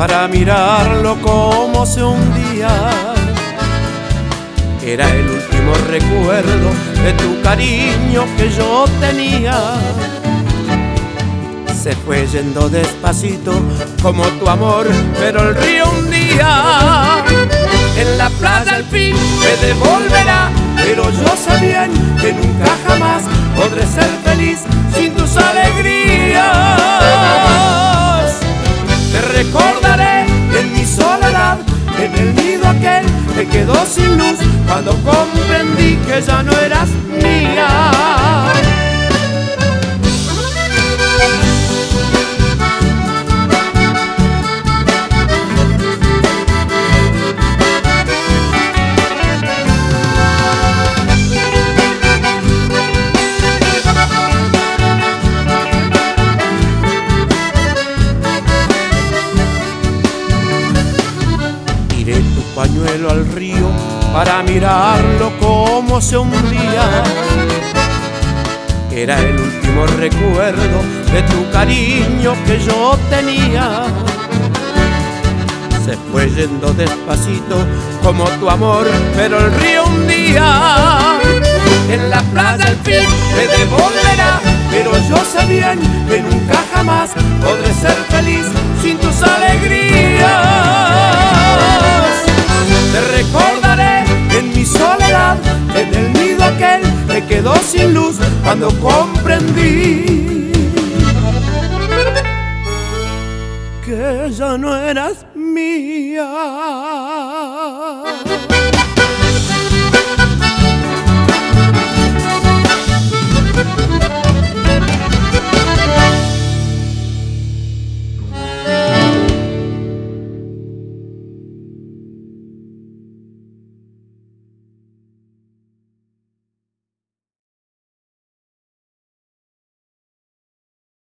para mirarlo como se hundía. Era el último recuerdo de tu cariño que yo tenía. Se fue yendo despacito como tu amor, pero el río un día en la playa al fin me devolverá. Pero yo sé bien que nunca jamás podré ser feliz sin tus alegrías. Te recordaré en mi soledad, en el nido aquel que quedó sin luz, cuando comprendí que ya no eras mía. Tiré tu pañuelo al río para mirarlo como se hundía. Era el último recuerdo de tu cariño que yo tenía. Se fue yendo despacito como tu amor, pero el río un día en la playa al fin me devolverá. Pero yo sé bien que nunca jamás podré ser feliz sin tus alegrías. Te recordaré en mi soledad, en el nido aquel que quedó sin luz, cuando comprendí que ya no eras mía.